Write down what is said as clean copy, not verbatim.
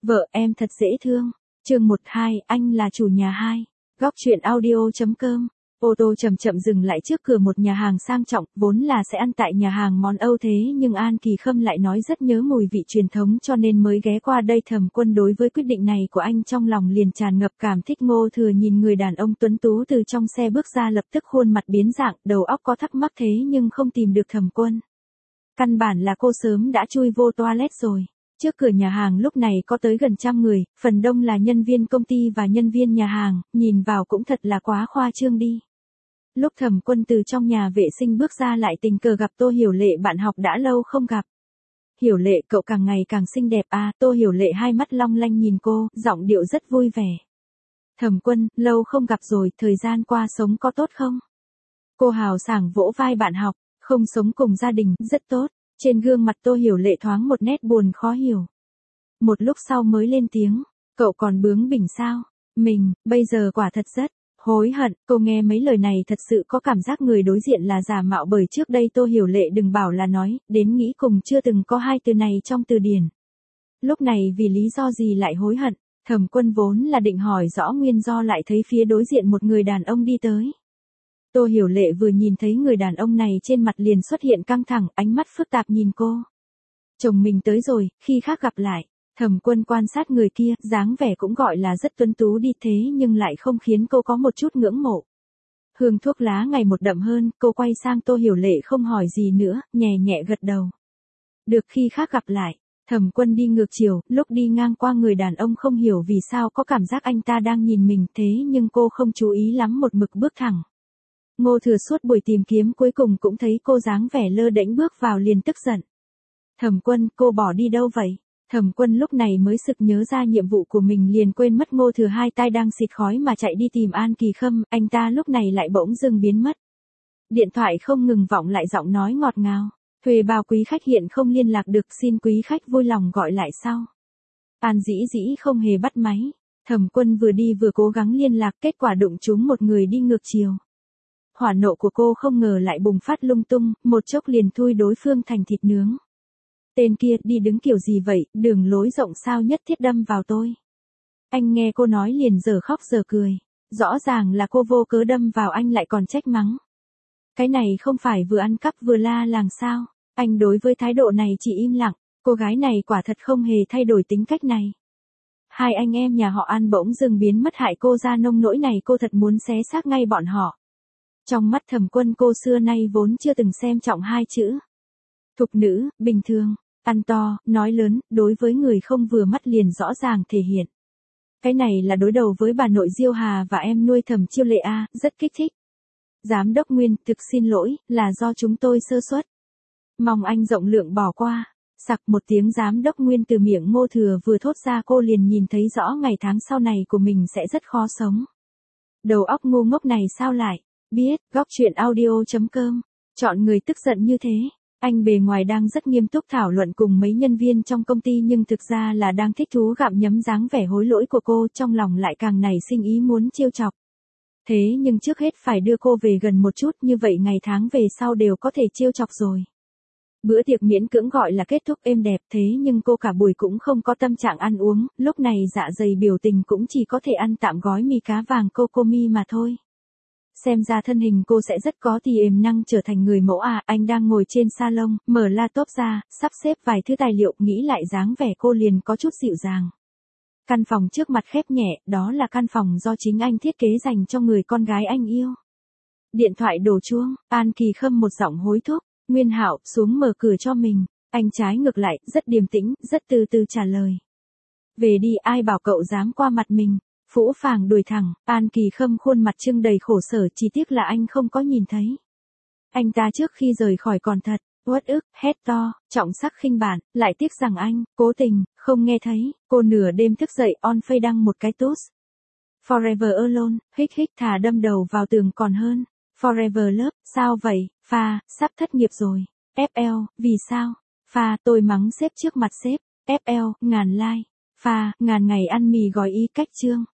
Vợ em thật dễ thương. Chương 12, anh là chủ nhà 2. Góc truyện audio.com. Ô tô chậm chậm dừng lại trước cửa một nhà hàng sang trọng, vốn là sẽ ăn tại nhà hàng món Âu thế nhưng An Kỳ Khâm lại nói rất nhớ mùi vị truyền thống cho nên mới ghé qua đây. Thẩm Quân đối với quyết định này của anh trong lòng liền tràn ngập cảm thích. Ngô Thừa nhìn người đàn ông tuấn tú từ trong xe bước ra lập tức khuôn mặt biến dạng, đầu óc có thắc mắc thế nhưng không tìm được Thẩm Quân. Căn bản là cô sớm đã chui vô toilet rồi. Trước cửa nhà hàng lúc này có tới gần 100 người, phần đông là nhân viên công ty và nhân viên nhà hàng, nhìn vào cũng thật là quá khoa trương đi. Lúc Thẩm Quân từ trong nhà vệ sinh bước ra lại tình cờ gặp Tô Hiểu Lệ, bạn học đã lâu không gặp. Hiểu Lệ, cậu càng ngày càng xinh đẹp à? Tô Hiểu Lệ hai mắt long lanh nhìn cô, giọng điệu rất vui vẻ. Thẩm Quân, lâu không gặp rồi, thời gian qua sống có tốt không? Cô hào sảng vỗ vai bạn học, không sống cùng gia đình, rất tốt. Trên gương mặt Tô Hiểu Lệ thoáng một nét buồn khó hiểu. Một lúc sau mới lên tiếng, cậu còn bướng bỉnh sao? Mình, bây giờ quả thật rất hối hận. Cô nghe mấy lời này thật sự có cảm giác người đối diện là giả mạo, bởi trước đây Tô Hiểu Lệ đừng bảo là nói, đến nghĩ cùng chưa từng có hai từ này trong từ điển. Lúc này vì lý do gì lại hối hận? Thẩm Quân vốn là định hỏi rõ nguyên do lại thấy phía đối diện một người đàn ông đi tới. Tô Hiểu Lệ vừa nhìn thấy người đàn ông này trên mặt liền xuất hiện căng thẳng, ánh mắt phức tạp nhìn cô. Chồng mình tới rồi, khi khác gặp lại. Thẩm Quân quan sát người kia, dáng vẻ cũng gọi là rất tuấn tú đi thế nhưng lại không khiến cô có một chút ngưỡng mộ. Hương thuốc lá ngày một đậm hơn, cô quay sang Tô Hiểu Lệ không hỏi gì nữa, nhẹ nhẹ gật đầu. Được, khi khác gặp lại. Thẩm Quân đi ngược chiều, lúc đi ngang qua người đàn ông không hiểu vì sao có cảm giác anh ta đang nhìn mình thế nhưng cô không chú ý lắm, một mực bước thẳng. Ngô Thừa suốt buổi tìm kiếm cuối cùng cũng thấy cô dáng vẻ lơ đễnh bước vào liền tức giận. Thẩm Quân, cô bỏ đi đâu vậy? Thẩm Quân lúc này mới sực nhớ ra nhiệm vụ của mình liền quên mất Ngô Thừa hai tay đang xịt khói mà chạy đi tìm An Kỳ Khâm, anh ta lúc này lại bỗng dưng biến mất. Điện thoại không ngừng vọng lại giọng nói ngọt ngào. Thuê bao quý khách hiện không liên lạc được, xin quý khách vui lòng gọi lại sau. An dĩ dĩ không hề bắt máy. Thẩm Quân vừa đi vừa cố gắng liên lạc, kết quả đụng trúng một người đi ngược chiều. Hỏa nộ của cô không ngờ lại bùng phát lung tung, một chốc liền thui đối phương thành thịt nướng. Tên kia, đi đứng kiểu gì vậy, đường lối rộng sao nhất thiết đâm vào tôi. Anh nghe cô nói liền giờ khóc giờ cười. Rõ ràng là cô vô cớ đâm vào anh lại còn trách mắng. Cái này không phải vừa ăn cắp vừa la làng sao? Anh đối với thái độ này chỉ im lặng, cô gái này quả thật không hề thay đổi tính cách này. Hai anh em nhà họ An bỗng dưng biến mất hại cô ra nông nỗi này, cô thật muốn xé xác ngay bọn họ. Trong mắt Thẩm Quân cô xưa nay vốn chưa từng xem trọng hai chữ. Thục nữ, bình thường, ăn to, nói lớn, đối với người không vừa mắt liền rõ ràng thể hiện. Cái này là đối đầu với bà nội Diêu Hà và em nuôi Thẩm Chiêu Lệ a, rất kích thích. Giám đốc Nguyên, thực xin lỗi, là do chúng tôi sơ suất. Mong anh rộng lượng bỏ qua. Sặc một tiếng giám đốc Nguyên từ miệng Ngô Thừa vừa thốt ra, cô liền nhìn thấy rõ ngày tháng sau này của mình sẽ rất khó sống. Đầu óc ngu ngốc này sao lại biết? Góc truyện audio.com. Chọn người tức giận như thế. Anh bề ngoài đang rất nghiêm túc thảo luận cùng mấy nhân viên trong công ty nhưng thực ra là đang thích thú gặm nhấm dáng vẻ hối lỗi của cô, trong lòng lại càng nảy sinh ý muốn trêu chọc. Thế nhưng trước hết phải đưa cô về gần một chút, như vậy ngày tháng về sau đều có thể trêu chọc rồi. Bữa tiệc miễn cưỡng gọi là kết thúc êm đẹp, thế nhưng cô cả buổi cũng không có tâm trạng ăn uống, lúc này dạ dày biểu tình cũng chỉ có thể ăn tạm gói mì cá vàng Cocomi mà thôi. Xem ra thân hình cô sẽ rất có tiềm năng trở thành người mẫu à. Anh đang ngồi trên salon, mở laptop ra, sắp xếp vài thứ tài liệu, nghĩ lại dáng vẻ cô liền có chút dịu dàng. Căn phòng trước mặt khép nhẹ, đó là căn phòng do chính anh thiết kế dành cho người con gái anh yêu. Điện thoại đổ chuông, An Kỳ Khâm một giọng hối thúc, Nguyên Hạo, xuống mở cửa cho mình. Anh trái ngược lại, rất điềm tĩnh, rất từ từ trả lời. Về đi, ai bảo cậu dám qua mặt mình. Phũ phàng đuổi thẳng, An Kỳ Khâm khuôn mặt trưng đầy khổ sở, chỉ tiếc là anh không có nhìn thấy. Anh ta trước khi rời khỏi còn thật uất ức, hét to, trọng sắc khinh bản, lại tiếc rằng anh, cố tình, không nghe thấy. Cô nửa đêm thức dậy on face đăng một cái post. Forever alone, hích hích, thà đâm đầu vào tường còn hơn. Forever love, sao vậy, Pha, sắp thất nghiệp rồi. FL, vì sao? Pha, tôi mắng sếp trước mặt sếp. FL, ngàn like. Pha, ngàn ngày ăn mì gói ý cách chương.